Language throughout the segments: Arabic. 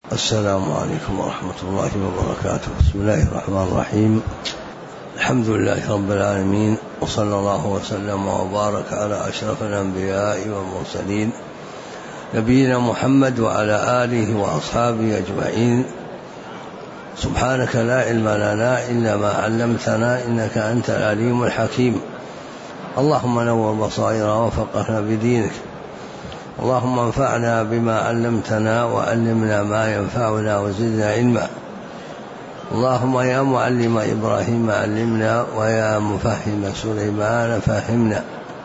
السلام عليكم ورحمة الله وبركاته. بسم الله الرحمن الرحيم. الحمد لله رب العالمين، وصلى الله وسلم وبارك على أشرف الأنبياء والمرسلين نبينا محمد وعلى آله وأصحابه أجمعين. سبحانك لا علم لنا إلا ما علمتنا إنك أنت العليم الحكيم. اللهم نور بصائرنا وفقهنا بدينك. اللهم انفعنا بما علمتنا وعلمنا ما ينفعنا وزدنا علما. اللهم يا معلم إبراهيم علمنا، ويا مفهم سليمان فهمنا.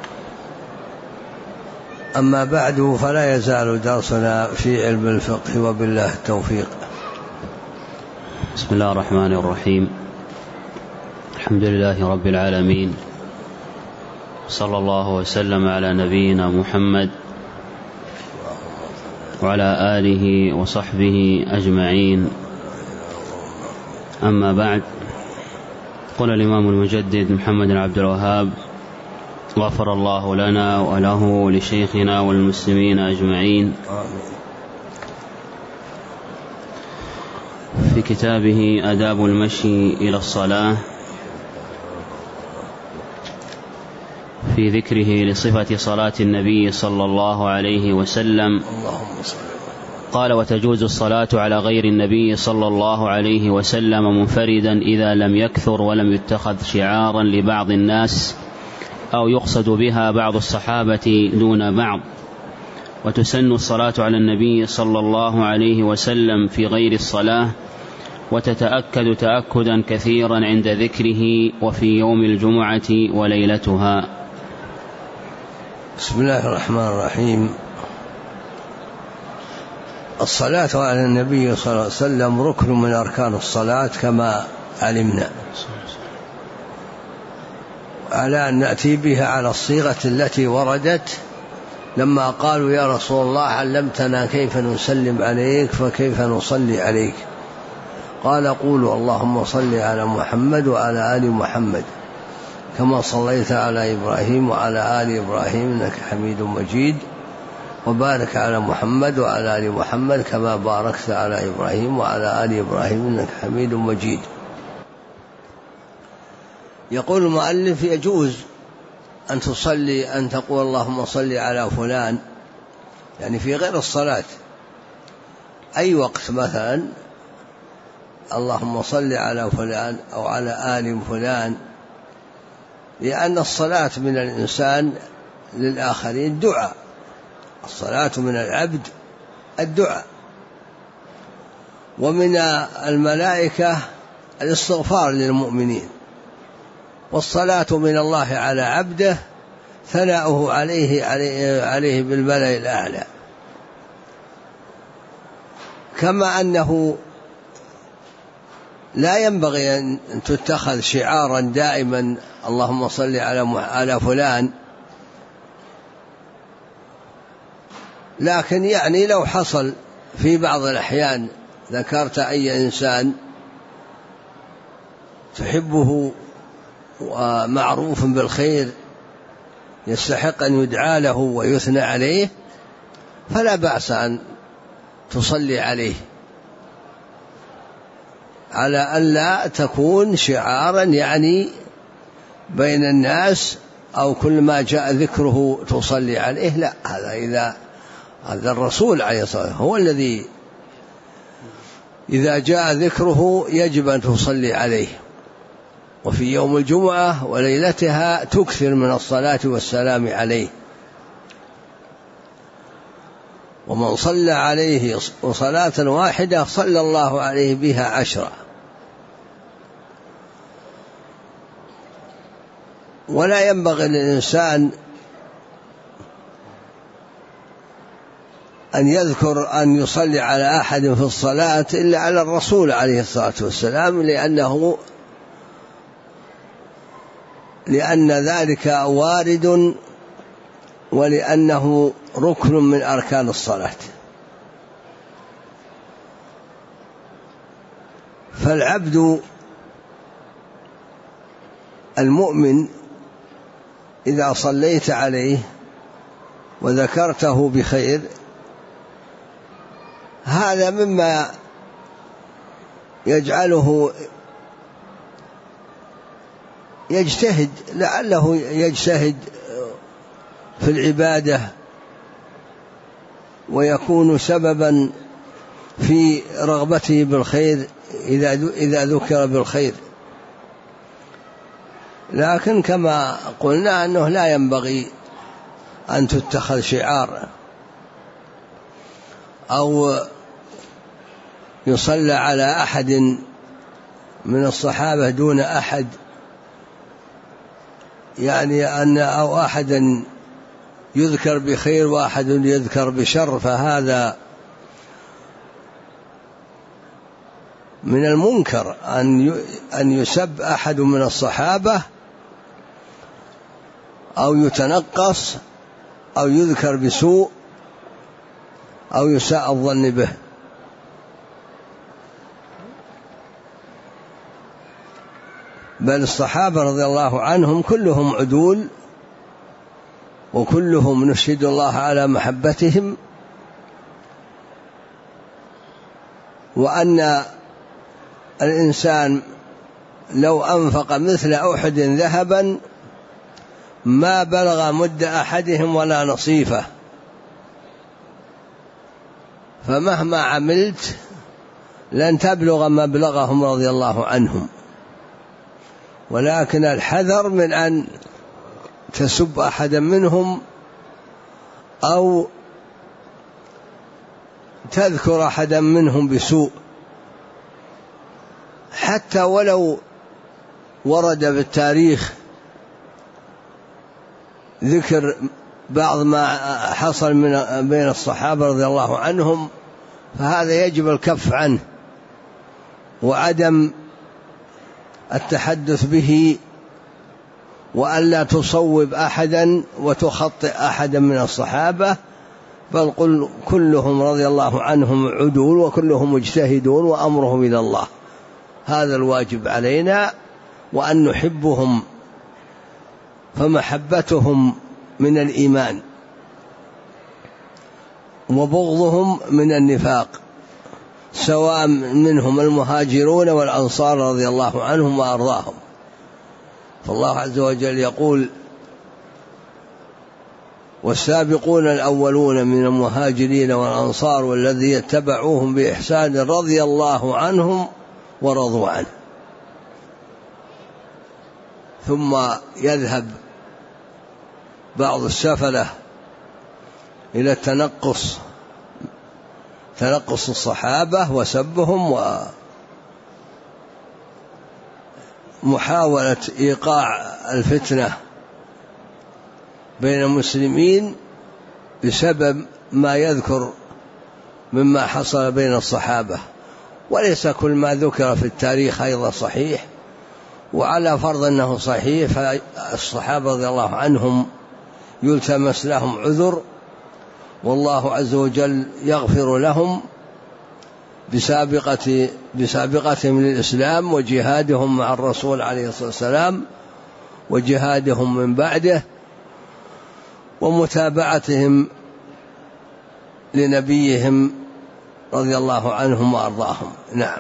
أما بعد، فلا يزال درسنا في علم الفقه، وبالله التوفيق. بسم الله الرحمن الرحيم. الحمد لله رب العالمين، صلى الله وسلم على نبينا محمد وعلى آله وصحبه أجمعين. أما بعد، قال الإمام المجدد محمد بن عبد الوهاب غفر الله لنا وله ولشيخنا والمسلمين أجمعين في كتابه آداب المشي إلى الصلاة في ذكره لصفة صلاة النبي صلى الله عليه وسلم قال: وتجوز الصلاة على غير النبي صلى الله عليه وسلم منفردا إذا لم يكثر ولم يتخذ شعارا لبعض الناس أو يقصد بها بعض الصحابة دون بعض. وتسن الصلاة على النبي صلى الله عليه وسلم في غير الصلاة، وتتأكد تأكدا كثيرا عند ذكره وفي يوم الجمعة وليلتها. بسم الله الرحمن الرحيم. الصلاة على النبي صلى الله عليه وسلم ركن من أركان الصلاة كما علمنا، على أن نأتي بها على الصيغة التي وردت لما قالوا: يا رسول الله علمتنا كيف نسلم عليك فكيف نصلي عليك؟ قال: قولوا اللهم صل على محمد وعلى آل محمد كما صليت على إبراهيم وعلى آل إبراهيم إنك حميد مجيد، وبارك على محمد وعلى آل محمد كما باركت على إبراهيم وعلى آل إبراهيم إنك حميد مجيد. يقول المؤلف: يجوز أن تصلي، أن تقول اللهم صل على فلان، يعني في غير الصلاة، أي وقت، مثلا اللهم صل على فلان أو على آل فلان، لأن الصلاة من الإنسان للآخرين دعاء. الصلاة من العبد الدعاء، ومن الملائكة الاستغفار للمؤمنين، والصلاة من الله على عبده ثناؤه عليه بالملأ الأعلى. كما أنه لا ينبغي أن تتخذ شعارا دائما اللهم صل على فلان، لكن يعني لو حصل في بعض الأحيان ذكرت أي إنسان تحبه ومعروف بالخير يستحق أن يدعى له ويثنى عليه، فلا بأس أن تصلي عليه، على أن لا تكون شعارا يعني بين الناس أو كل ما جاء ذكره تصلي عليه. لا، هذا الرسول عليه الصلاة والسلام هو الذي إذا جاء ذكره يجب أن تصلي عليه. وفي يوم الجمعة وليلتها تكثر من الصلاة والسلام عليه. ومن صلى عليه صلاة واحدة صلى الله عليه بها 10. ولا ينبغي للإنسان أن يذكر أن يصلي على أحد في الصلاة إلا على الرسول عليه الصلاة والسلام، لأن ذلك وارد، ولأنه ركن من أركان الصلاة. فالعبد المؤمن إذا صليت عليه وذكرته بخير هذا مما يجعله يجتهد، لعله يجتهد في العبادة ويكون سببا في رغبته بالخير إذا ذكر بالخير. لكن كما قلنا أنه لا ينبغي أن تتخذ شعار أو يصلى على أحد من الصحابة دون أحد، يعني أن أو أحدا يذكر بخير وأحد يذكر بشر، فهذا من المنكر أن يسب أحد من الصحابة أو يتنقص أو يذكر بسوء أو يساء الظن به. بل الصحابة رضي الله عنهم كلهم عدول، وكلهم نشهد الله على محبتهم، وأن الإنسان لو أنفق مثل أحد ذهبا ما بلغ مد أحدهم ولا نصيفه، فمهما عملت لن تبلغ مبلغهم رضي الله عنهم. ولكن الحذر من أن تسب أحدا منهم أو تذكر أحدا منهم بسوء، حتى ولو ورد بالتاريخ ذكر بعض ما حصل بين الصحابة رضي الله عنهم، فهذا يجب الكف عنه وعدم التحدث به، وألا تصوب أحدا وتخطئ أحدا من الصحابة، بل قل كلهم رضي الله عنهم عدول وكلهم مجتهدون وأمرهم إلى الله. هذا الواجب علينا، وأن نحبهم، فمحبتهم من الإيمان وبغضهم من النفاق، سواء منهم المهاجرون والأنصار رضي الله عنهم وأرضاهم. فالله عز وجل يقول: والسابقون الأولون من المهاجرين والأنصار والذين اتبعوهم بإحسان رضي الله عنهم ورضوا عنه. ثم يذهب بعض السفلة إلى تنقص الصحابة وسبهم ومحاولة إيقاع الفتنة بين المسلمين بسبب ما يذكر مما حصل بين الصحابة. وليس كل ما ذكر في التاريخ أيضا صحيح، وعلى فرض أنه صحيح فالصحابة رضي الله عنهم يلتمس لهم عذر، والله عز وجل يغفر لهم بسابقتهم للإسلام وجهادهم مع الرسول عليه الصلاة والسلام وجهادهم من بعده ومتابعتهم لنبيهم رضي الله عنهم وأرضاهم. نعم.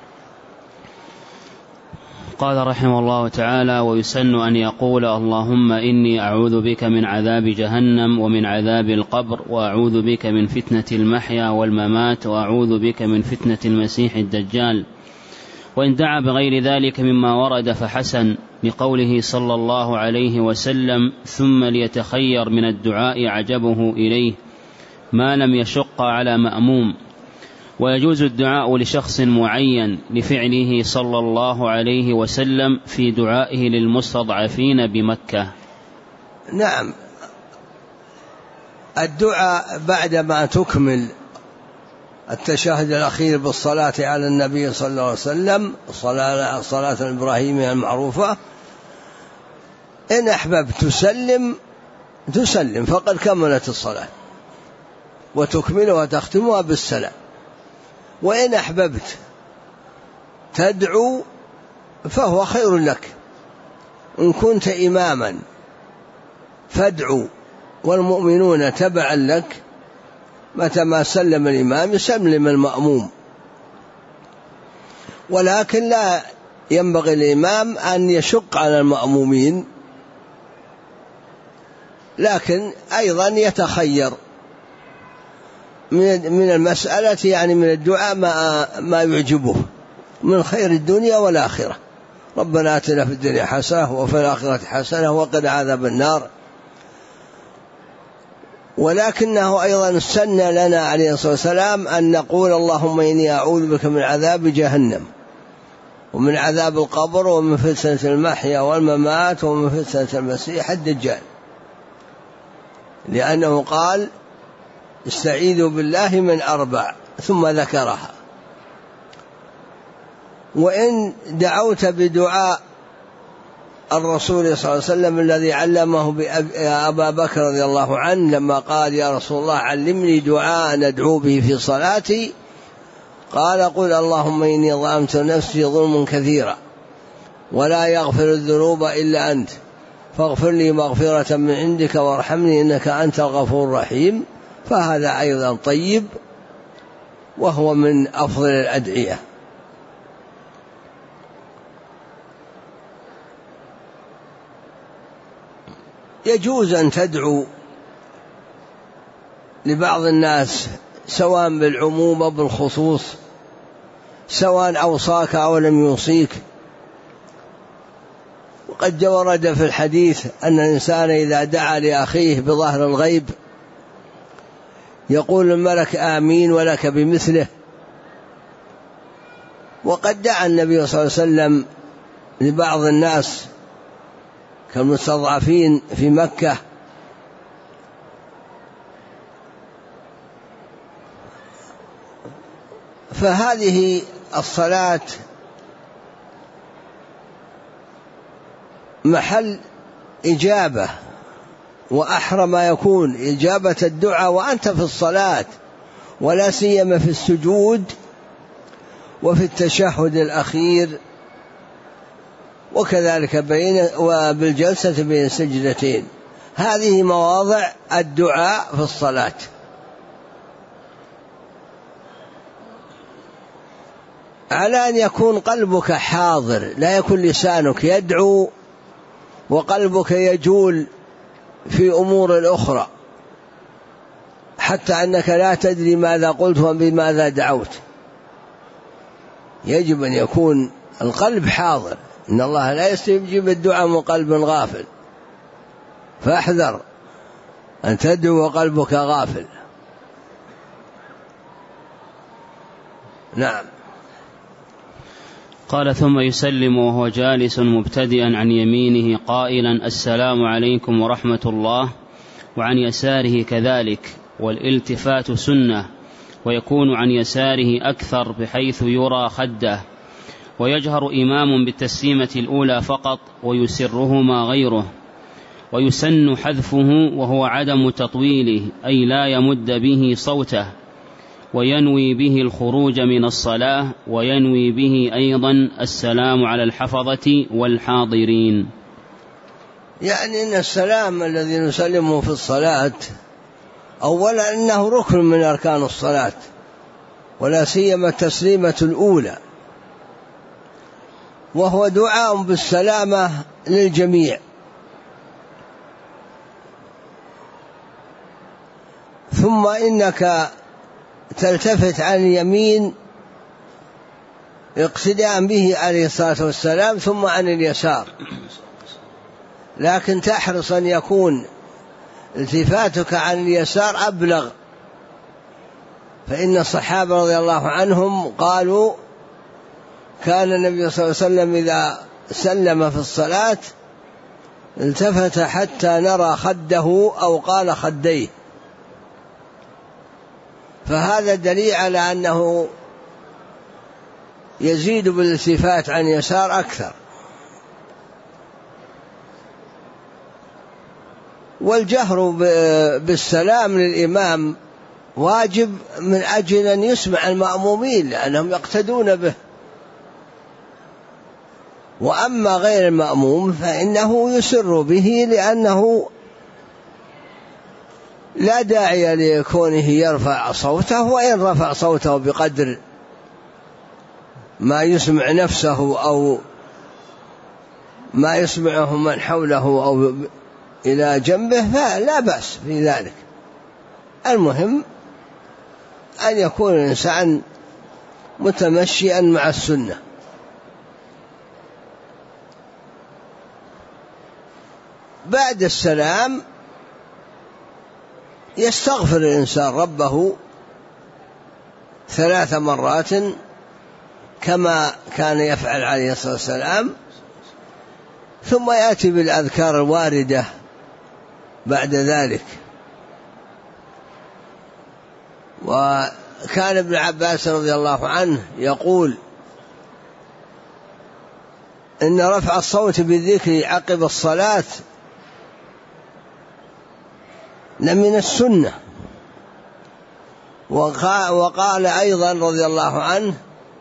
قال رحمه الله تعالى: ويسن أن يقول: اللهم إني أعوذ بك من عذاب جهنم ومن عذاب القبر، وأعوذ بك من فتنة المحيا والممات، وأعوذ بك من فتنة المسيح الدجال. وإن دعا بغير ذلك مما ورد فحسن، لقوله صلى الله عليه وسلم: ثم ليتخير من الدعاء عجبه إليه ما لم يشق على مأموم. ويجوز الدعاء لشخص معين لفعله صلى الله عليه وسلم في دعائه للمستضعفين بمكة. نعم، الدعاء بعدما تكمل التشهد الأخير بالصلاة على النبي صلى الله عليه وسلم، الصلاة الإبراهيمية المعروفة، إن أحببت تسلم فقد كملت الصلاة وتكملها وتختمها بالسلام. وإن أحببت تدعو فهو خير لك، إن كنت إماما فادعو والمؤمنون تبعا لك، متى ما سلم الإمام يسلم المأموم، ولكن لا ينبغي الإمام أن يشق على المأمومين، لكن أيضا يتخير من المسألة، يعني من الدعاء ما يعجبه من خير الدنيا والآخرة. ربنا آتنا في الدنيا حسنة وفي الآخرة حسنة وقنا عذاب النار. ولكنه أيضا سن لنا عليه الصلاة والسلام أن نقول اللهم إني أعوذ بك من عذاب جهنم ومن عذاب القبر ومن فتنة المحيا والممات ومن فتنة المسيح الدجال، لأنه قال استعيذوا بالله من 4 ثم ذكرها. وإن دعوت بدعاء الرسول صلى الله عليه وسلم الذي علمه أبا بكر رضي الله عنه لما قال يا رسول الله علمني دعاء ندعو به في صلاتي، قال قل اللهم إني ظلمت نفسي ظلما كثيرا ولا يغفر الذنوب إلا أنت فاغفر لي مغفرة من عندك وارحمني إنك أنت الغفور الرحيم. فهذا أيضا طيب وهو من أفضل الأدعية. يجوز أن تدعو لبعض الناس سواء بالعموم أو بالخصوص، سواء أوصاك أو لم يوصيك. وقد ورد في الحديث أن الإنسان إذا دعا لأخيه بظهر الغيب يقول الملك آمين ولك بمثله. وقد دعا النبي صلى الله عليه وسلم لبعض الناس كالمستضعفين في مكة، فهذه الصلاة محل إجابة، وأحرى ما يكون إجابة الدعاء وأنت في الصلاة، ولا سيما في السجود وفي التشهد الأخير، وكذلك وبالجلسة بين السجدتين. هذه مواضع الدعاء في الصلاة. على أن يكون قلبك حاضر، لا يكون لسانك يدعو وقلبك يجول في أمور أخرى حتى أنك لا تدري ماذا قلت وبماذا دعوت. يجب أن يكون القلب حاضر، إن الله لا يستجيب الدعاء من قلب غافل، فاحذر أن تدعو وقلبك غافل. نعم. قال ثم يسلم وهو جالس مبتدئا عن يمينه قائلا السلام عليكم ورحمة الله، وعن يساره كذلك، والالتفات سنة، ويكون عن يساره أكثر بحيث يرى خده، ويجهر إمام بالتسليمة الأولى فقط ويسرهما غيره، ويسن حذفه وهو عدم تطويله أي لا يمد به صوته، وينوي به الخروج من الصلاة، وينوي به أيضا السلام على الحفظة والحاضرين. يعني أن السلام الذي نسلمه في الصلاة أولا أنه ركن من أركان الصلاة، ولا سيما التسليمة الأولى، وهو دعاء بالسلامة للجميع. ثم إنك تلتفت عن اليمين اقتداء به عليه الصلاة والسلام، ثم عن اليسار، لكن تحرص أن يكون التفاتك عن اليسار أبلغ، فإن الصحابة رضي الله عنهم قالوا كان النبي صلى الله عليه وسلم إذا سلم في الصلاة التفت حتى نرى خده أو قال خديه، فهذا دليل على أنه يزيد بالالتفات عن يسار أكثر. والجهر بالسلام للإمام واجب من أجل أن يسمع المأمومين لأنهم يقتدون به، وأما غير المأموم فإنه يسر به لأنه لا داعي لكونه يرفع صوته، وإن رفع صوته بقدر ما يسمع نفسه أو ما يسمعه من حوله أو إلى جنبه فلا بأس في ذلك. المهم أن يكون الإنسان متمشيا مع السنة. بعد السلام يستغفر الإنسان ربه 3 مرات كما كان يفعل عليه الصلاة والسلام، ثم يأتي بالأذكار الواردة بعد ذلك. وكان ابن عباس رضي الله عنه يقول إن رفع الصوت بالذكر عقب الصلاة لمن السنة. وقال أيضا رضي الله عنه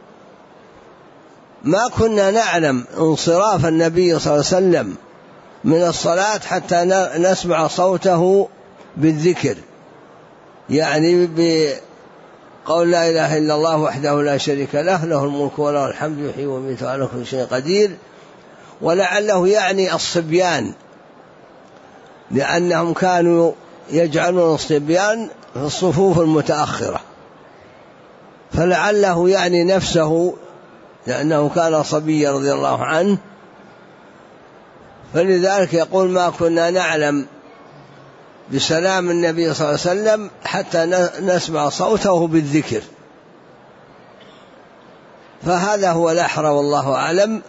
ما كنا نعلم انصراف النبي صلى الله عليه وسلم من الصلاة حتى نسمع صوته بالذكر، يعني بقول لا إله إلا الله وحده لا شريك له، له الملك وله الحمد يحيي ويميت وعلى كل شيء قدير. ولعله يعني الصبيان، لأنهم كانوا يجعلون الصبيان في الصفوف المتأخرة، فلعله يعني نفسه لأنه كان صبيا رضي الله عنه، فلذلك يقول ما كنا نعلم بسلام النبي صلى الله عليه وسلم حتى نسمع صوته بالذكر. فهذا هو الأحرى والله أعلم،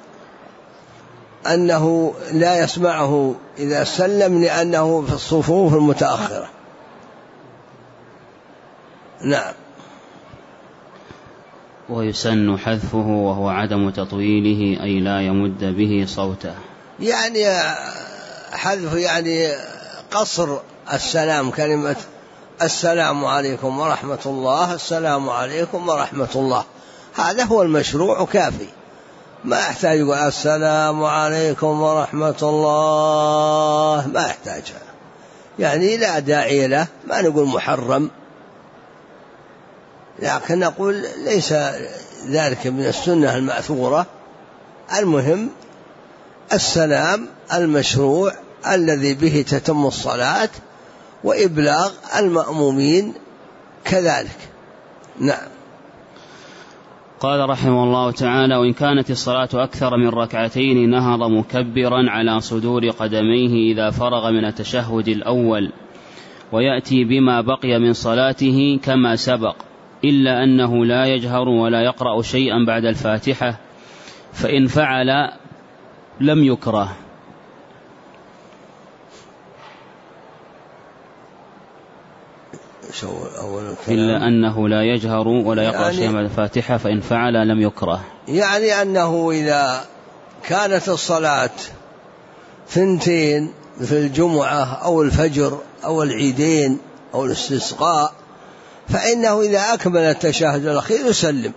أنه لا يسمعه إذا سلم لأنه في الصفوف المتأخرة. نعم. ويسن حذفه وهو عدم تطويله أي لا يمد به صوته، يعني حذف يعني قصر السلام، كلمة السلام عليكم ورحمة الله، السلام عليكم ورحمة الله، هذا هو المشروع كافي، ما يحتاج يقول السلام عليكم ورحمة الله، ما يحتاج، يعني لا داعي له، ما نقول محرم، لكن نقول ليس ذلك من السنة المأثورة. المهم السلام المشروع الذي به تتم الصلاة، وإبلاغ المأمومين كذلك. نعم. قال رحمه الله تعالى: وإن كانت الصلاة أكثر من ركعتين نهض مكبرا على صدور قدميه إذا فرغ من التشهد الأول، ويأتي بما بقي من صلاته كما سبق، إلا أنه لا يجهر ولا يقرأ شيئا بعد الفاتحة، فإن فعل لم يكره. إلا أنه لا يجهر ولا يقرأ شيئا بعد الفاتحة فإن فعل لم يكره، يعني أنه إذا كانت الصلاة 2 مثل الجمعة أو الفجر أو العيدين أو الاستسقاء، فإنه إذا أكمل التشهد الأخير يسلم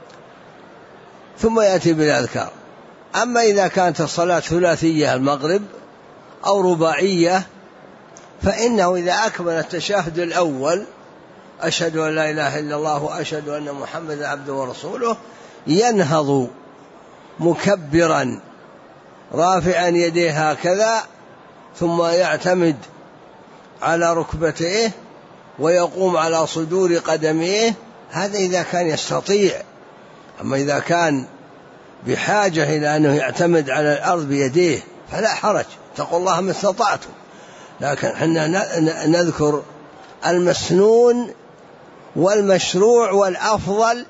ثم يأتي بالأذكار. أما إذا كانت الصلاة 3 المغرب أو رباعية، فإنه إذا أكمل التشهد الأول أشهد أن لا إله إلا الله وأشهد أن محمدا عبده ورسوله، ينهض مكبرا رافعا يديه هكذا، ثم يعتمد على ركبتيه ويقوم على صدور قدميه، هذا إذا كان يستطيع. أما إذا كان بحاجة إلى أنه يعتمد على الأرض بيديه فلا حرج، اتقوا الله ما استطعتم، لكن احنا نذكر المسنون والمشروع والأفضل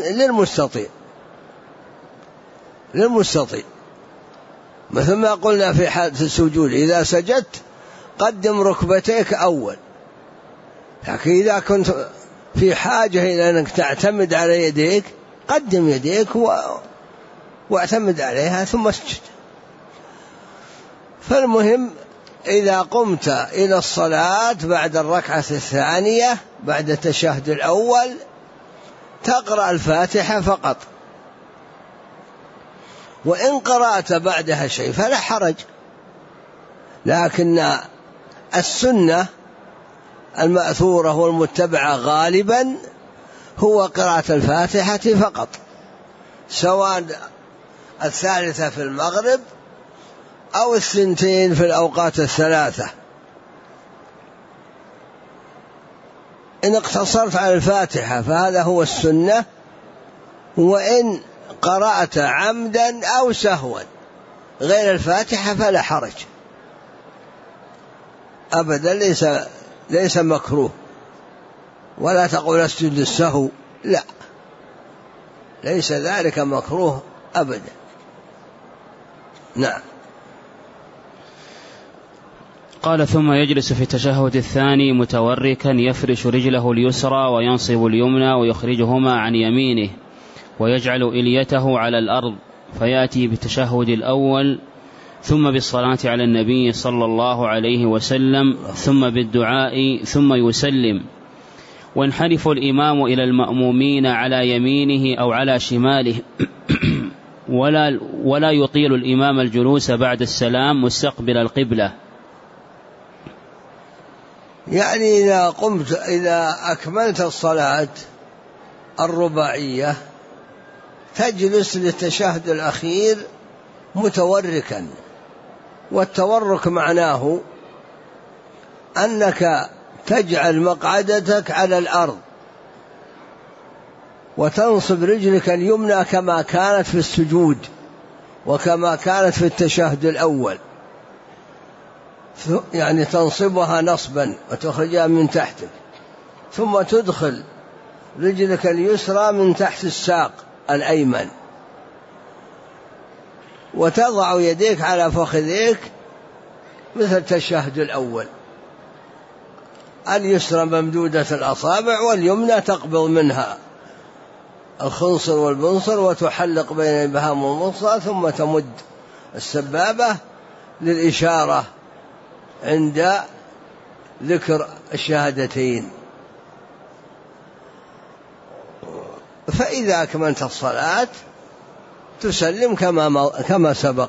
للمستطيع، مثل ما قلنا في حالة السجود إذا سجدت قدم ركبتيك أول، لكن إذا كنت في حاجة إلى أنك تعتمد على يديك قدم يديك واعتمد عليها ثم اسجد. فالمهم إذا قمت إلى الصلاة بعد الركعة الثانية بعد التشهد الأول تقرأ الفاتحة فقط، وإن قرأت بعدها شيء فلا حرج، لكن السنة المأثورة والمتبعة غالبا هو قراءة الفاتحة فقط، سواء الثالثة في المغرب أو الثنتين في الأوقات الثلاثة. إن اقتصرت على الفاتحة فهذا هو السنة، وإن قرأت عمدا أو سهوا غير الفاتحة فلا حرج أبدا، ليس مكروه. ولا تقول اسجد للسهو، لا، ليس ذلك مكروه أبدا. نعم. قال: ثم يجلس في التشهد الثاني متوركا يفرش رجله اليسرى وينصب اليمنى ويخرجهما عن يمينه ويجعل إليته على الأرض، فيأتي بالتشهد الأول ثم بالصلاة على النبي صلى الله عليه وسلم ثم بالدعاء ثم يسلم، وينحرف الإمام إلى المأمومين على يمينه أو على شماله ولا يطيل الإمام الجلوس بعد السلام مستقبل القبلة. يعني إذا أكملت الصلاة الرباعية تجلس للتشهد الأخير متوركا، والتورك معناه أنك تجعل مقعدتك على الأرض وتنصب رجلك اليمنى كما كانت في السجود وكما كانت في التشهد الأول، يعني تنصبها نصبا وتخرجها من تحتك، ثم تدخل رجلك اليسرى من تحت الساق الأيمن وتضع يديك على فخذيك مثل التشهد الأول، اليسرى ممدودة الأصابع واليمنى تقبض منها الخنصر والبنصر وتحلق بين الإبهام والوسطى، ثم تمد السبابة للإشارة عند ذكر الشهادتين. فإذا أكملت الصلاة تسلم كما سبق.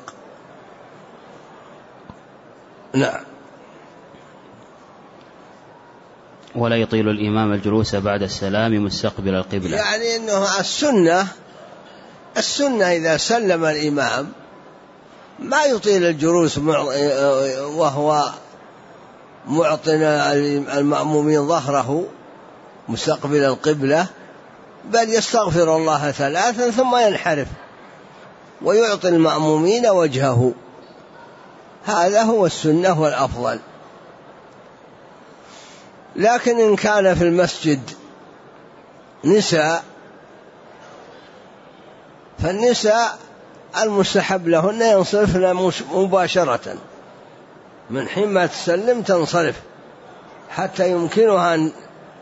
نعم. ولا يطيل الإمام الجلوس بعد السلام مستقبل القبلة، يعني أنه السنة إذا سلم الإمام ما يطيل الجلوس وهو معطنا المأمومين ظهره مستقبل القبلة، بل يستغفر الله 3 ثم ينحرف ويعطي المأمومين وجهه، هذا هو السنة والأفضل. لكن إن كان في المسجد نساء فالنساء المستحب لهن ينصرفن مباشرة، من حين ما تسلم تنصرف حتى يمكنها أن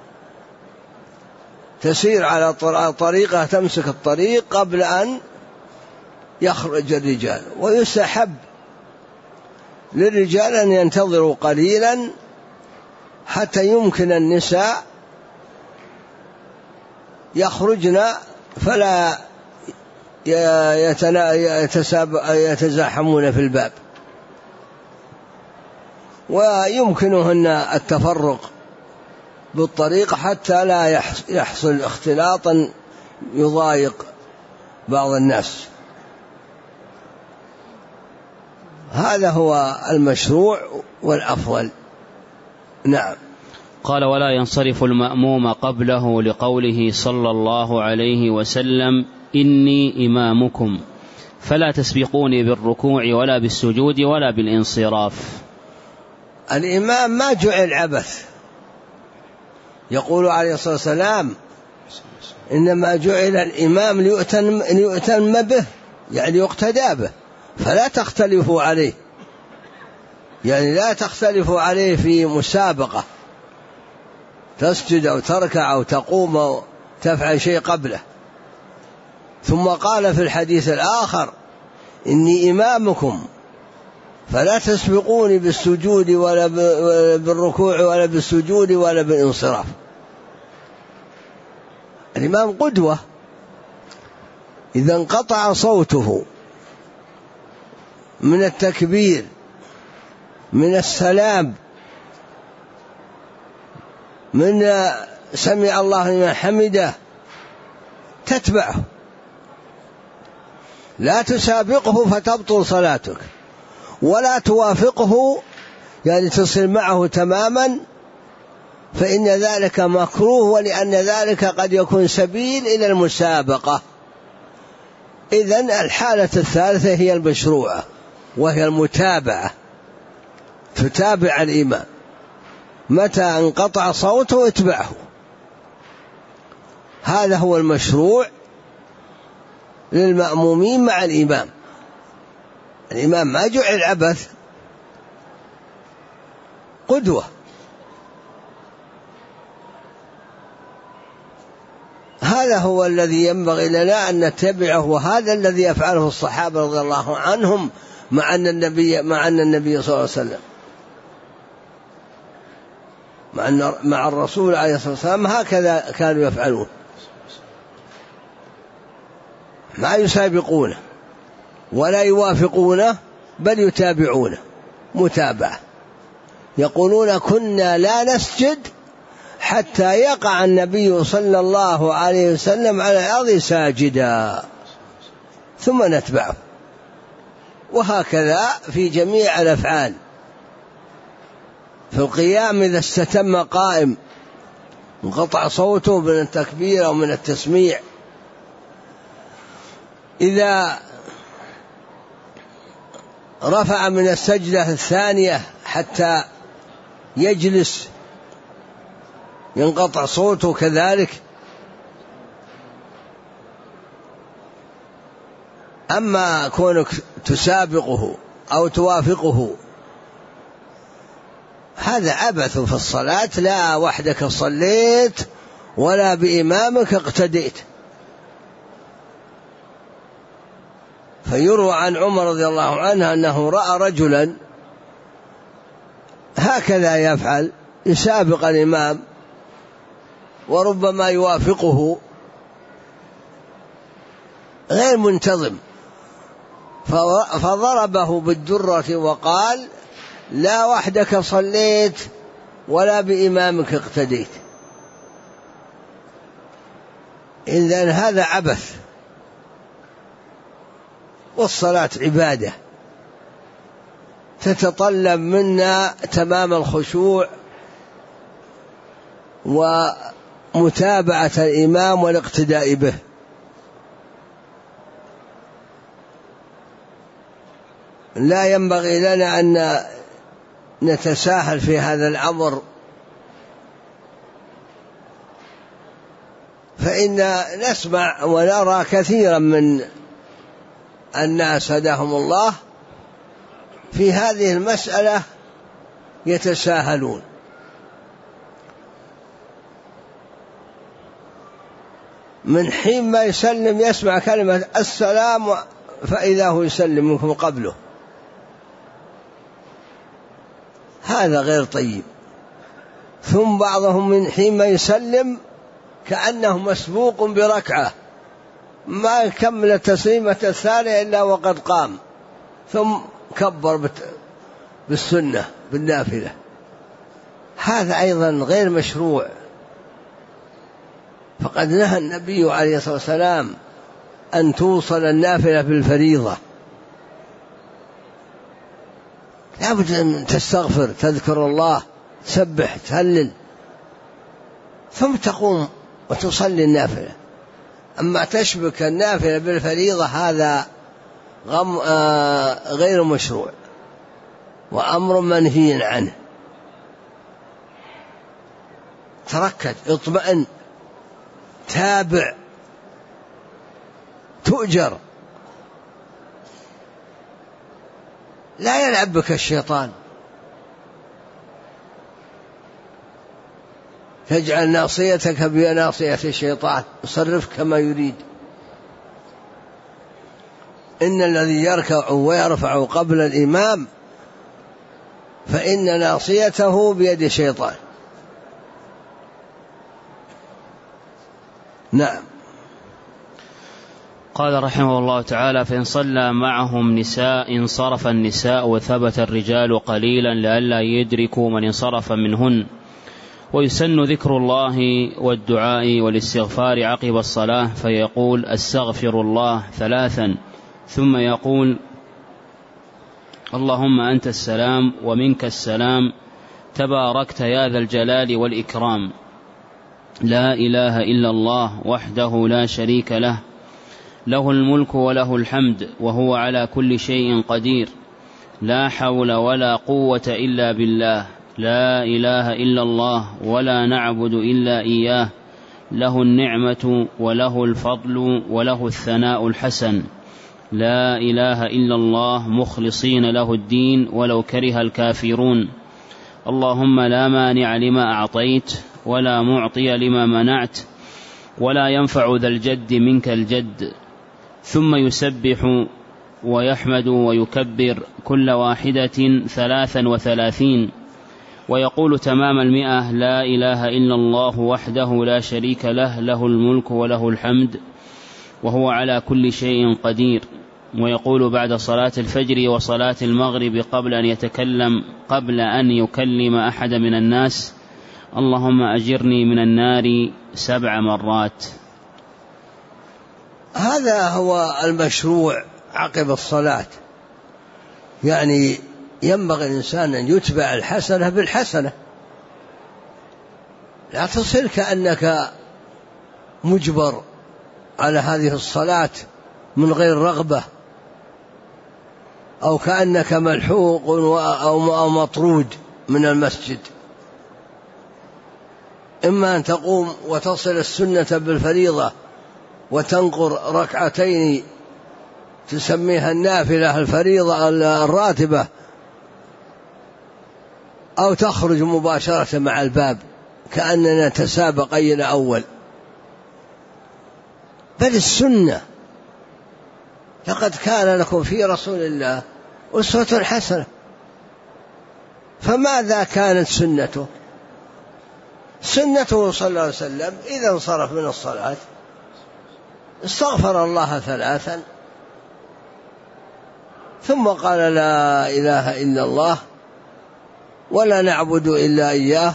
تسير على طريقة تمسك الطريق قبل أن يخرج الرجال. ويستحب للرجال أن ينتظروا قليلا حتى يمكن النساء يخرجن فلا يتزاحمون في الباب، ويمكنهن التفرق بالطريق حتى لا يحصل اختلاطا يضايق بعض الناس. هذا هو المشروع والأفضل. نعم. قال: ولا ينصرف المأموم قبله لقوله صلى الله عليه وسلم: إني إمامكم فلا تسبقوني بالركوع ولا بالسجود ولا بالانصراف. الإمام ما جعل عبث، يقول عليه الصلاة والسلام: إنما جعل الإمام ليؤتم به، يعني يقتدى به، فلا تختلفوا عليه، يعني لا تختلفوا عليه في مسابقة تسجد أو تركع أو تقوم أو تفعل شيء قبله. ثم قال في الحديث الآخر: إني إمامكم فلا تسبقوني بالسجود ولا بالركوع ولا بالسجود ولا بالانصراف. الإمام قدوة، إذا انقطع صوته من التكبير من السلام من سمع الله لمن حمده تتبعه، لا تسابقه فتبطل صلاتك، ولا توافقه يعني تصل معه تماما، فإن ذلك مكروه، ولأن ذلك قد يكون سبيل إلى المسابقة. إذن الحالة الثالثة هي المشروعة، وهي المتابعة، تتابع الإمام، متى انقطع صوته اتبعه. هذا هو المشروع للمأمومين مع الإمام. الإمام ما جعل عبث، قدوة. هذا هو الذي ينبغي لنا أن نتبعه، وهذا الذي يفعله الصحابة رضي الله عنهم مع أن النبي صلى الله عليه وسلم، مع الرسول عليه الصلاة والسلام هكذا كانوا يفعلون، ما يسابقونه ولا يوافقونه، بل يتابعونه متابعة. يقولون كنا لا نسجد حتى يقع النبي صلى الله عليه وسلم على الأرض ساجدا ثم نتبعه. وهكذا في جميع الأفعال. في القيام إذا استتم قائم انقطع صوته من التكبير أو من التسميع، إذا رفع من السجدة الثانية حتى يجلس ينقطع صوته كذلك. أما كونك تسابقه أو توافقه هذا عبث في الصلاة، لا وحدك صليت ولا بإمامك اقتديت. فيروى عن عمر رضي الله عنه أنه رأى رجلا هكذا يفعل، يسابق الإمام وربما يوافقه غير منتظم، فضربه بالدرة وقال لا وحدك صليت ولا بإمامك اقتديت. إذن هذا عبث، والصلاة عبادة تتطلب منا تمام الخشوع ومتابعة الإمام والاقتداء به. لا ينبغي لنا أن نتساهل في هذا الأمر، فإن نسمع ونرى كثيرا من الناس هداهم الله في هذه المسألة يتساهلون. من حين ما يسلم يسمع كلمة السلام فإذا هو يسلم منكم قبله، هذا غير طيب. ثم بعضهم من حين ما يسلم كأنه مسبوق بركعة، ما كمل التسليمة الثانية إلا وقد قام ثم كبر بالسنة بالنافلة. هذا أيضا غير مشروع، فقد نهى النبي عليه الصلاة والسلام أن توصل النافلة بالفريضة. لابد أن تستغفر، تذكر الله، تسبح، تهلل، ثم تقوم وتصلي النافلة. أما تشبك النافلة بالفريضة هذا غير مشروع وأمر منهي عنه. تركز، اطمئن، تابع، تؤجر. لا يلعب بك الشيطان، تجعل ناصيتك بناصية الشيطان يصرفك كما يريد. إن الذي يركع ويرفع قبل الإمام فإن ناصيته بيد الشيطان. نعم. قال رحمه الله تعالى: فإن صلى معهم نساء انصرف النساء وثبت الرجال قليلا لئلا يدركوا من انصرف منهن، ويسن ذكر الله والدعاء والاستغفار عقب الصلاة، فيقول أستغفر الله 3 ثم يقول اللهم أنت السلام ومنك السلام تباركت يا ذا الجلال والإكرام، لا إله إلا الله وحده لا شريك له، له الملك وله الحمد وهو على كل شيء قدير، لا حول ولا قوة إلا بالله، لا إله إلا الله ولا نعبد إلا إياه، له النعمة وله الفضل وله الثناء الحسن، لا إله إلا الله مخلصين له الدين ولو كره الكافرون، اللهم لا مانع لما أعطيت ولا معطي لما منعت ولا ينفع ذا الجد منك الجد. ثم يسبح ويحمد ويكبر كل واحدة 33 ويقول تمام 100 لا إله إلا الله وحده لا شريك له، له الملك وله الحمد وهو على كل شيء قدير. ويقول بعد صلاة الفجر وصلاة المغرب قبل أن يكلم أحد من الناس اللهم أجرني من النار 7 مرات. هذا هو المشروع عقب الصلاة، يعني ينبغي الإنسان أن يتبع الحسنة بالحسنة، لا تصير كأنك مجبر على هذه الصلاة من غير رغبة، أو كأنك ملحوق أو مطرود من المسجد. إما أن تقوم وتصل السنة بالفريضة وتنقر 2 ركعتين تسميها النافلة الفريضة الراتبة، أو تخرج مباشرة مع الباب كأننا نتسابق أين أول. بل السنة، لقد كان لكم في رسول الله أسوة حسنة. فماذا كانت سنته؟ سنته صلى الله عليه وسلم إذا انصرف من الصلاة استغفر الله 3 ثم قال لا إله إلا الله ولا نعبد إلا إياه،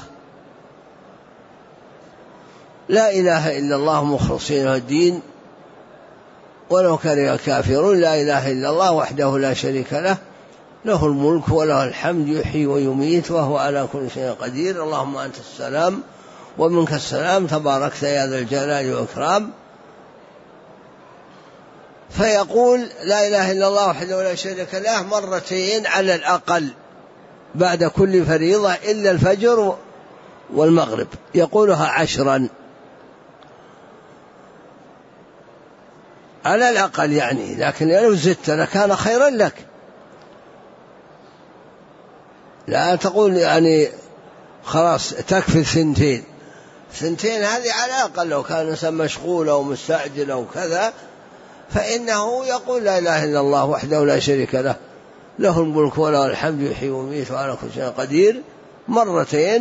لا إله إلا الله مخلصين له الدين ولو كره الكافرون، لا إله إلا الله وحده لا شريك له، له الملك وله الحمد يحيي ويميت وهو على كل شيء قدير، اللهم أنت السلام ومنك السلام تباركت يا ذا الجلال والإكرام. فيقول لا إله إلا الله وحده لا شريك له 2 مرات على الأقل بعد كل فريضة إلا الفجر والمغرب، يقولها 10 على الأقل يعني، لكن لو زدت لكان خيرا لك. لا تقول يعني خلاص تكفي 2 هذه على الأقل، لو كان إنسان مشغول أو مستعجل أو كذا فإنه يقول لا إله إلا الله وحده لا شريك له، له الملك وله الحمد يحيي ويميت وعلى كل شيء قدير 2 مرات،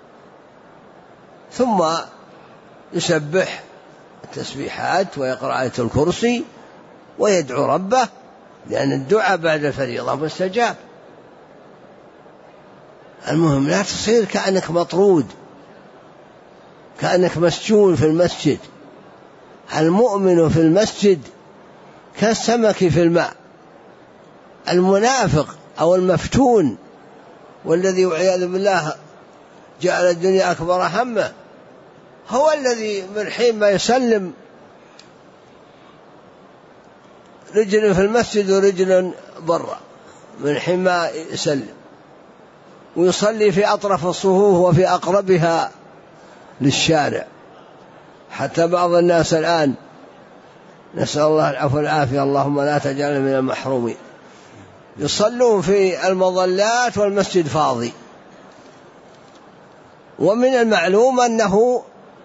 ثم يسبح التسبيحات ويقرأ آية الكرسي ويدعو ربه، لأن الدعاء بعد الفريضة مستجاب. المهم لا تصير كأنك مطرود، كأنك مسجون في المسجد. المؤمن في المسجد كالسمك في الماء. المنافق أو المفتون والذي والعياذ بالله جعل الدنيا أكبر همه هو الذي من حين ما يسلم رجل في المسجد ورجل برا، من حين ما يسلم ويصلي في أطرف الصفوف وفي أقربها للشارع، حتى بعض الناس الآن نسأل الله العفو والعافية اللهم لا تجعلنا من المحرومين يصلون في المظلات والمسجد فاضي. ومن المعلوم أنه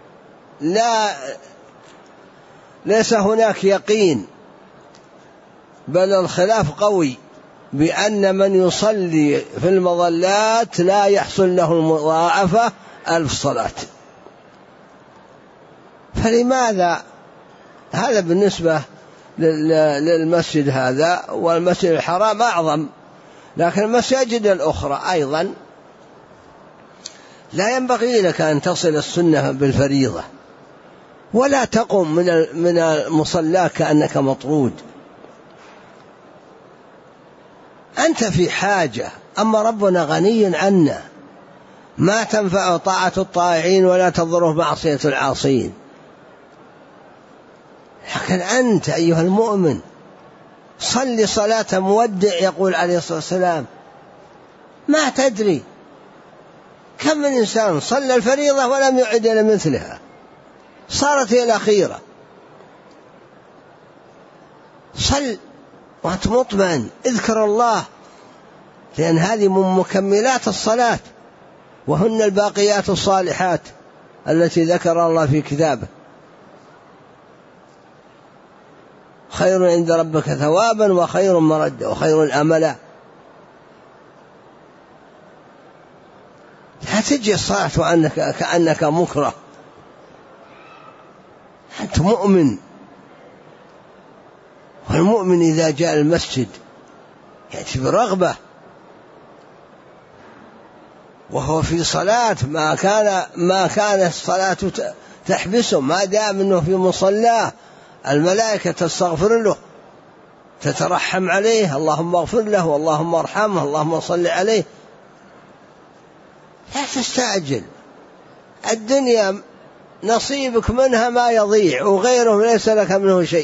ليس هناك يقين، بل الخلاف قوي بأن من يصلي في المظلات لا يحصل له المضاعفة 1000 صلاة. فلماذا؟ هذا بالنسبة للمسجد هذا، والمسجد الحرام أعظم، لكن المساجد الأخرى أيضا لا ينبغي لك أن تصل السنة بالفريضة، ولا تقم من المصلى كأنك مطرود. أنت في حاجة، أما ربنا غني عنا، ما تنفع طاعة الطائعين ولا تضره معصية العاصين. لكن أنت أيها المؤمن صل صلاة مودع، يقول عليه الصلاة والسلام، ما تدري كم من إنسان صلى الفريضة ولم يعد إلى مثلها، صارت هي الأخيرة. صل وأنت مطمئن، اذكر الله، لأن هذه من مكملات الصلاة، وهن الباقيات الصالحات التي ذكر الله في كتابه، خير عند ربك ثوابا وخير مردا وخير أملا. لا تجي الصلاة كأنك مكره، أنت مؤمن، والمؤمن إذا جاء المسجد يأتي برغبة، وهو في صلاة ما كان الصلاة تحبسه، ما دام أنه في مصلاه الملائكة تستغفر له، تترحم عليه، اللهم اغفر له واللهم ارحمه اللهم صل عليه. لا تستعجل، الدنيا نصيبك منها ما يضيع، وغيره ليس لك منه شيء.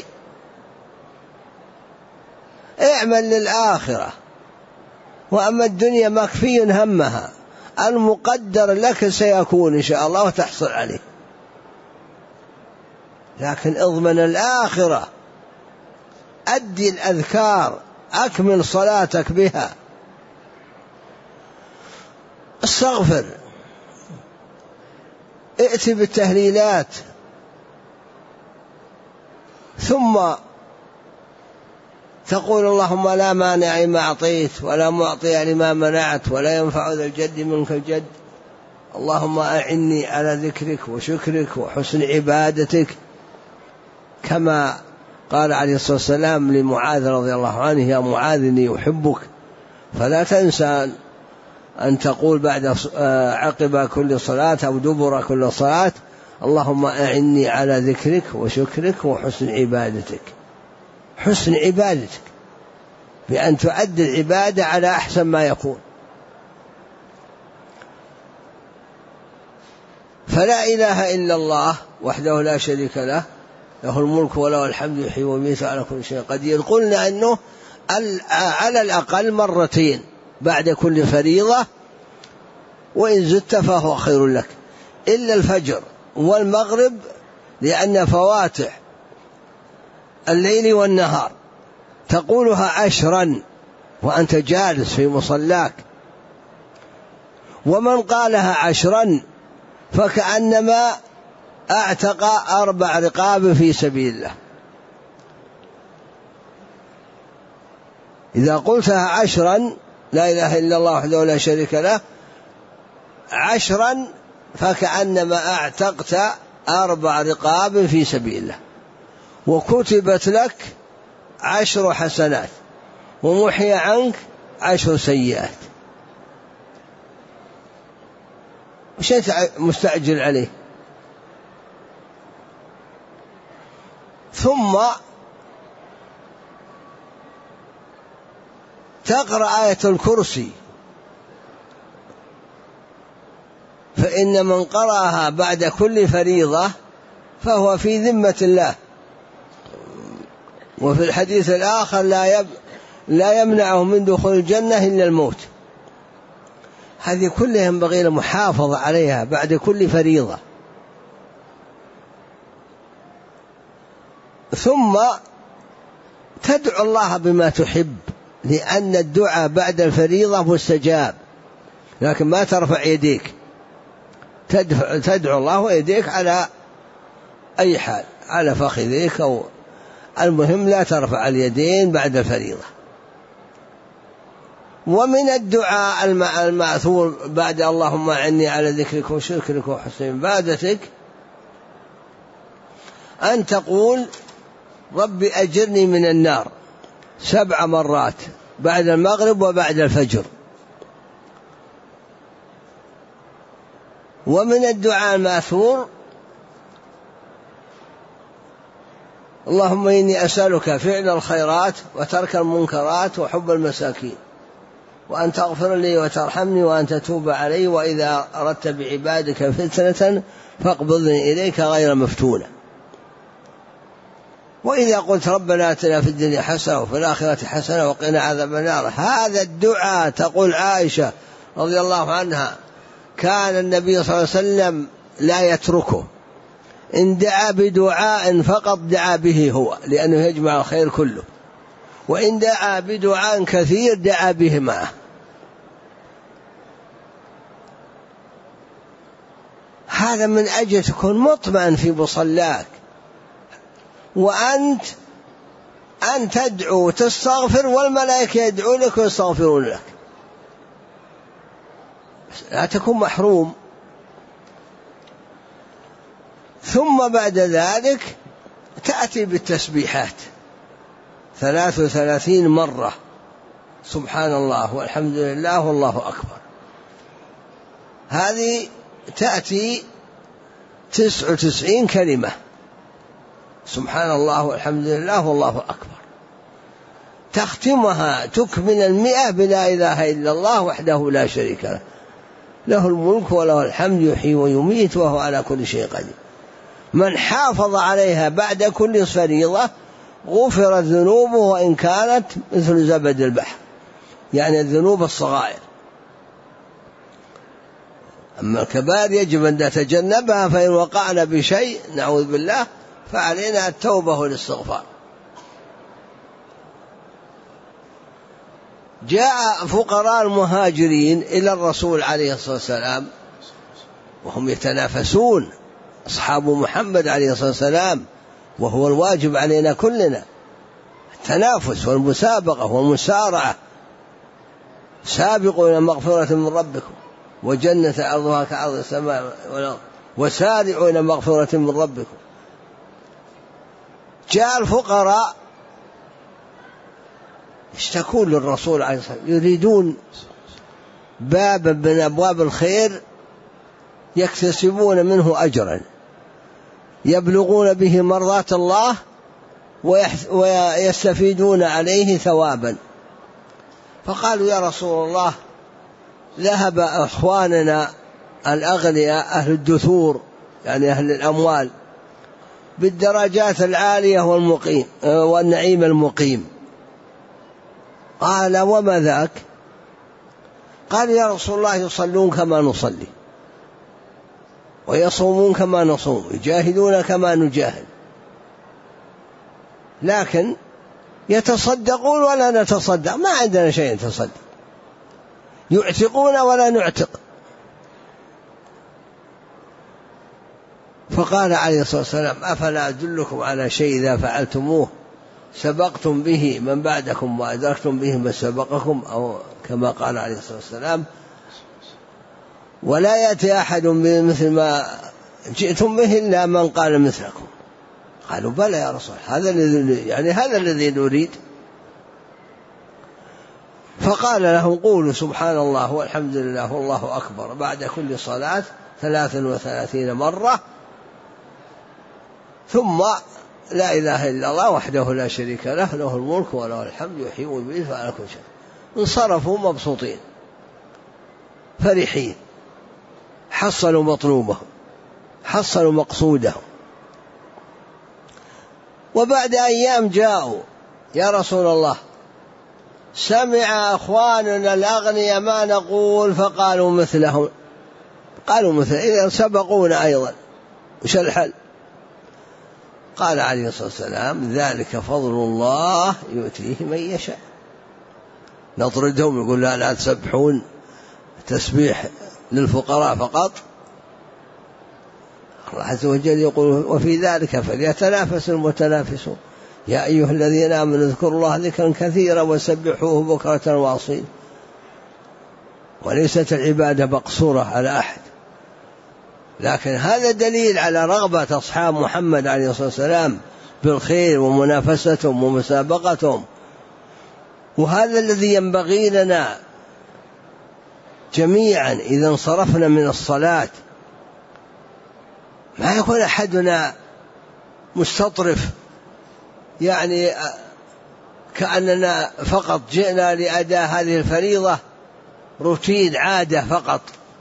اعمل للآخرة، وأما الدنيا مكفي همها، المقدر لك سيكون إن شاء الله وتحصل عليه، لكن اضمن الآخرة، أدي الأذكار، أكمل صلاتك بها، استغفر، ائت بالتهليلات، ثم تقول اللهم لا مانع لما أعطيت ولا معطي لما منعت ولا ينفع ذا الجد منك الجد، اللهم أعني على ذكرك وشكرك وحسن عبادتك، كما قال عليه الصلاة والسلام لمعاذ رضي الله عنه: يا معاذ إني أحبك فلا تنسى أن تقول بعد عقب كل صلاة أو دبر كل صلاة: اللهم أعني على ذكرك وشكرك وحسن عبادتك. حسن عبادتك بأن تؤدي العبادة على أحسن ما يكون. فلا إله إلا الله وحده لا شريك له، له الملك وله الحمد يحيي ويميت على كل شيء قدير. قلنا أنه على الأقل مرتين بعد كل فريضة، وإن زدت فهو خير لك، إلا الفجر والمغرب، لأن فواتح الليل والنهار تقولها 10 وأنت جالس في مصلاك، ومن قالها 10 فكأنما أعتق 4 رقاب في سبيل الله. إذا قلتها 10 لا إله إلا الله وحده لا شريك له 10 فكأنما أعتقت 4 رقاب في سبيل الله، وكتبت لك 10 حسنات ومحي عنك 10 سيئات. وش أنت مستعجل عليه؟ ثم تقرأ آية الكرسي، فإن من قرأها بعد كل فريضة فهو في ذمة الله. وفي الحديث الآخر: لا يمنعه من دخول الجنة إلا الموت. هذه كلها ينبغي المحافظة عليها بعد كل فريضة. ثم تدعو الله بما تحب، لأن الدعاء بعد الفريضة مستجاب، لكن ما ترفع يديك، تدعو الله ويديك على أي حال، على فخذيك، أو المهم لا ترفع اليدين بعد الفريضة. ومن الدعاء المأثور بعد اللهم أعني على ذكرك وشكرك وحسن عبادتك أن تقول: رب أجرني من النار 7 مرات بعد المغرب وبعد الفجر. ومن الدعاء المأثور: اللهم إني أسألك فعل الخيرات وترك المنكرات وحب المساكين، وأن تغفر لي وترحمني وأن تتوب علي، وإذا أردت بعبادك فتنة فاقبضني إليك غير مفتونة. وإذا قلت ربنا آتنا في الدنيا حسنة وفي الآخرة حسنة وقنا عذاب النار. هذا الدعاء تقول عائشة رضي الله عنها كان النبي صلى الله عليه وسلم لا يتركه، إن دعا بدعاء فقط دعا به هو، لأنه يجمع الخير كله، وإن دعا بدعاء كثير دعا به معه. هذا من أجل تكون مطمئن في مصلاك، وأنت أن تدعو وتستغفر والملائكة يدعون لك ويستغفرون لك، لا تكون محروم. ثم بعد ذلك تأتي بالتسبيحات 33 مرة، سبحان الله والحمد لله والله أكبر. هذه تأتي 99 كلمة، سبحان الله والحمد لله والله أكبر. تختمها تكمل 100 بلا إله إلا الله وحده لا شريك له، له الملك وله الحمد يحيي ويميت وهو على كل شيء قدير. من حافظ عليها بعد كل فريضة غفرت ذنوبه وإن كانت مثل زبد البحر، يعني الذنوب الصغائر. أما الكبائر يجب أن نتجنبها، فإن وقعنا بشيء نعوذ بالله فعلينا التوبة والاستغفار. جاء فقراء المهاجرين إلى الرسول عليه الصلاة والسلام وهم يتنافسون، أصحاب محمد عليه الصلاة والسلام، وهو الواجب علينا كلنا التنافس والمسابقة والمسارعة. سابقوا إلى مغفرة من ربكم وجنة عرضها كعرض السماء والأرض وسارعوا إلى مغفرة من ربكم. جاء الفقراء اشتكوا للرسول عليه الصلاة والسلام، يريدون بابا من أبواب الخير يكتسبون منه أجرا يبلغون به مرضات الله ويستفيدون عليه ثوابا. فقالوا يا رسول الله ذهب أخواننا الأغنياء أهل الدثور، يعني أهل الأموال، بالدرجات العالية والنعيم المقيم. قال وما ذاك؟ قال يا رسول الله يصلون كما نصلي ويصومون كما نصوم يجاهدون كما نجاهد، لكن يتصدقون ولا نتصدق، ما عندنا شيء نتصدق، يعتقون ولا نعتق. فقال عليه الصلاة والسلام أفلا أدلكم على شيء إذا فعلتموه سبقتم به من بعدكم وأدركتم به من سبقكم، أو كما قال عليه الصلاة والسلام ولا يأتي أحد بمثل ما جئتم به إلا من قال مثلكم. قالوا بلى يا رسول، هذا الذي نريد. فقال لهم قولوا سبحان الله والحمد لله والله أكبر بعد كل صلاة 33 مرة، ثم لا إله إلا الله وحده لا شريك له له الملك وله الحمد يحيي ويميت وعلى كل شيء. انصرفوا مبسوطين فرحين، حصلوا مطلوبهم، حصلوا مقصودهم. وبعد أيام جاءوا يا رسول الله سمع أخواننا الأغنياء ما نقول فقالوا مثلهم، قالوا مثل إذا سبقونا أيضا، وش الحل؟ قال عليه الصلاة والسلام ذلك فضل الله يؤتيه من يشاء. نطردهم يقول لا تسبحون تسبيح للفقراء فقط. الله عز وجل يقول وفي ذلك فليتنافس المتنافسون يا أيها الذين آمنوا اذكروا الله ذكرا كثيرا وسبحوه بكرة وأصيلا. وليست العبادة مقصورة على أحد، لكن هذا دليل على رغبة أصحاب محمد عليه الصلاة والسلام بالخير ومنافستهم ومسابقتهم. وهذا الذي ينبغي لنا جميعا إذا انصرفنا من الصلاة ما يكون أحدنا مستطرف، يعني كأننا فقط جئنا لأداء هذه الفريضة روتين عادة فقط،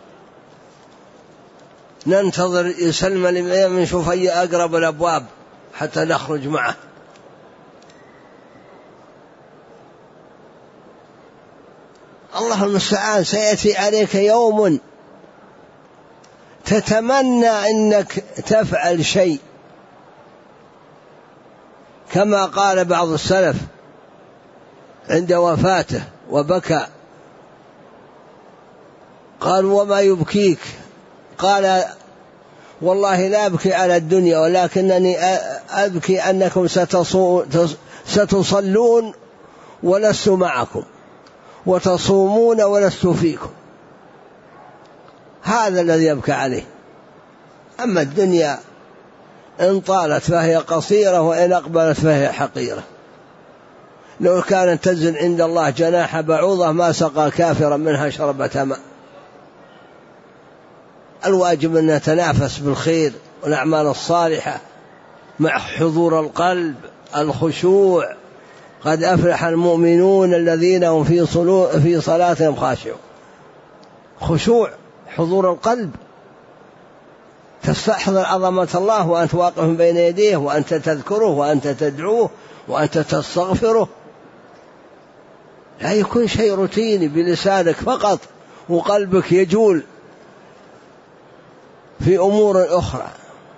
ننتظر يسلم الإمام نشوف أي أقرب الأبواب حتى نخرج معه. الله المستعان، سيأتي عليك يوم تتمنى أنك تفعل شيء، كما قال بعض السلف عند وفاته وبكى، قال وما يبكيك؟ قال والله لا أبكي على الدنيا، ولكنني أبكي أنكم ستصلون ولست معكم، وتصومون ولست فيكم، هذا الذي يبكى عليه. أما الدنيا إن طالت فهي قصيرة، وإن أقبلت فهي حقيرة. لو كانت تزن عند الله جناح بعوضة ما سقى كافرا منها شربة ماء. الواجب أن نتنافس بالخير والأعمال الصالحة مع حضور القلب، الخشوع. قد أفلح المؤمنون الذين هم في صلاتهم خاشعون. خشوع، حضور القلب، تستحضر عظمة الله وأنت واقف بين يديه، وأنت تذكره، وأنت تدعوه، وأنت تستغفره. لا يكون شيء روتيني بلسانك فقط وقلبك يجول في أمور أخرى.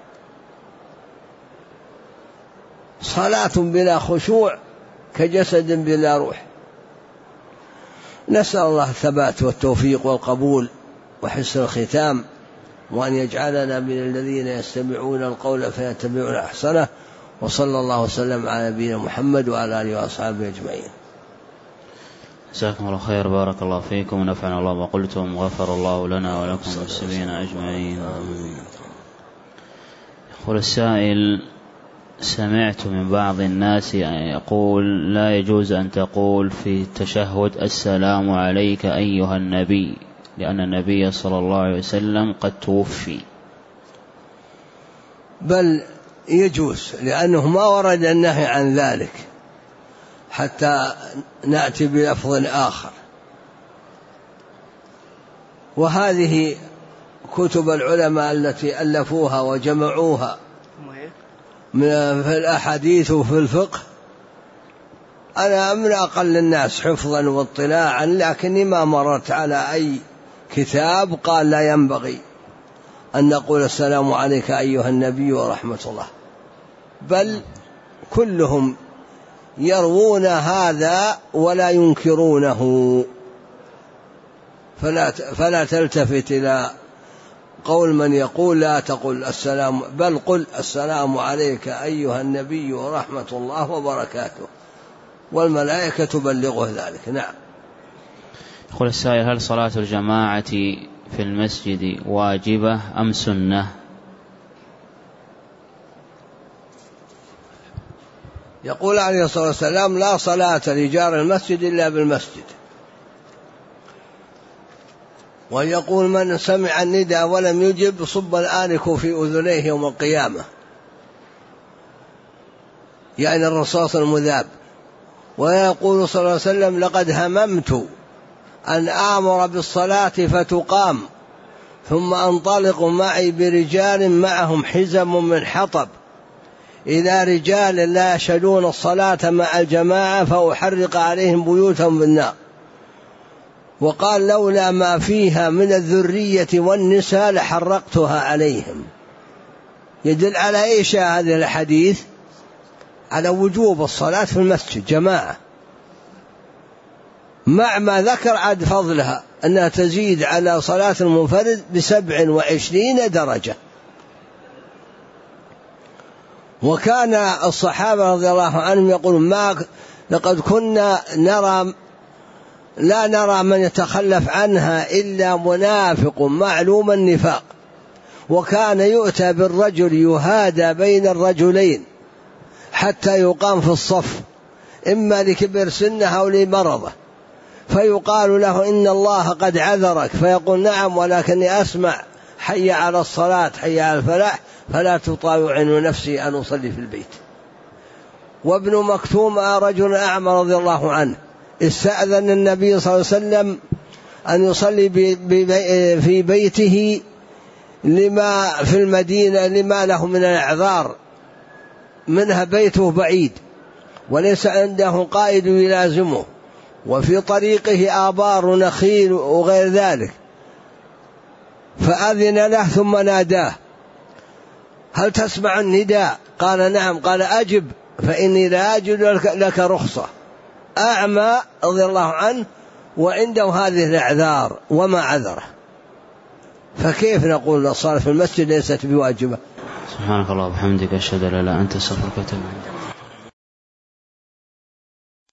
صلاة بلا خشوع كجسد بلا روح. نسأل الله الثبات والتوفيق والقبول وحسن الختام، وأن يجعلنا من الذين يستمعون القول فيتبعون أحسنه. وصلى الله وسلم على نبينا محمد وعلى آله وأصحابه أجمعين. جزاكم الله خير، بارك الله فيكم، ونفعنا الله ما قلتم، وغفر الله لنا ولكم والمسلمين أجمعين. يقول السائل: سمعت من بعض الناس يقول لا يجوز أن تقول في التشهد السلام عليك أيها النبي، لأن النبي صلى الله عليه وسلم قد توفي. بل يجوز، لأنه ما ورد النهي عن ذلك حتى نأتي بلفظ آخر. وهذه كتب العلماء التي ألفوها وجمعوها في الأحاديث وفي الفقه، أنا من أقل الناس حفظا واطلاعا، لكني ما مررت على أي كتاب قال لا ينبغي أن نقول السلام عليك أيها النبي ورحمة الله، بل كلهم يروون هذا ولا ينكرونه. فلا تلتفت إلى قول من يقول لا تقل السلام، بل قل السلام عليك أيها النبي ورحمة الله وبركاته، والملائكة تبلغه ذلك. نعم. يقول السائل: هل صلاة الجماعة في المسجد واجبة أم سنة؟ يقول عليه الصلاة والسلام: لا صلاة لجار المسجد إلا بالمسجد. ويقول: من سمع النداء ولم يجب صب الآنك في أذنيه يوم القيامة، يعني الرصاص المذاب. ويقول صلى الله عليه وسلم: لقد هممت أن آمر بالصلاة فتقام ثم أنطلق معي برجال معهم حزم من حطب إلى رجال لا يشهدون الصلاة مع الجماعة فأحرق عليهم بيوتهم بالنار. وقال: لولا ما فيها من الذرية والنساء لحرقتها عليهم. يدل على إيش هذا الحديث؟ على وجوب الصلاة في المسجد جماعة، مع ما ذكر عد فضلها أنها تزيد على صلاة المنفرد ب27 درجة. وكان الصحابة رضي الله عنهم يقولون: لقد كنا لا نرى من يتخلف عنها إلا منافق معلوم النفاق. وكان يؤتى بالرجل يهادى بين الرجلين حتى يقام في الصف، إما لكبر سنه أو لمرضه، فيقال له: إن الله قد عذرك، فيقول: نعم ولكني أسمع حي على الصلاة حي على الفلاح فلا تطاوعني نفسي أن أصلي في البيت. وابن مكتوم رجل أعمى رضي الله عنه استأذن النبي صلى الله عليه وسلم أن يصلي في بيته لما في المدينة لما له من الأعذار، منها بيته بعيد وليس عنده قائد يلازمه، وفي طريقه آبار نخيل وغير ذلك، فأذن له ثم ناداه: هل تسمع النداء؟ قال: نعم. قال: أجب فإني لا أجد لك رخصة. أعمى رضي الله عنه وعنده هذه الأعذار وما عذره، فكيف نقول الصلاة في المسجد ليست بواجبة؟ سبحانك اللهم وبحمدك أشهد أن لا إله إلا أنت أستغفرك وأتوب إليك.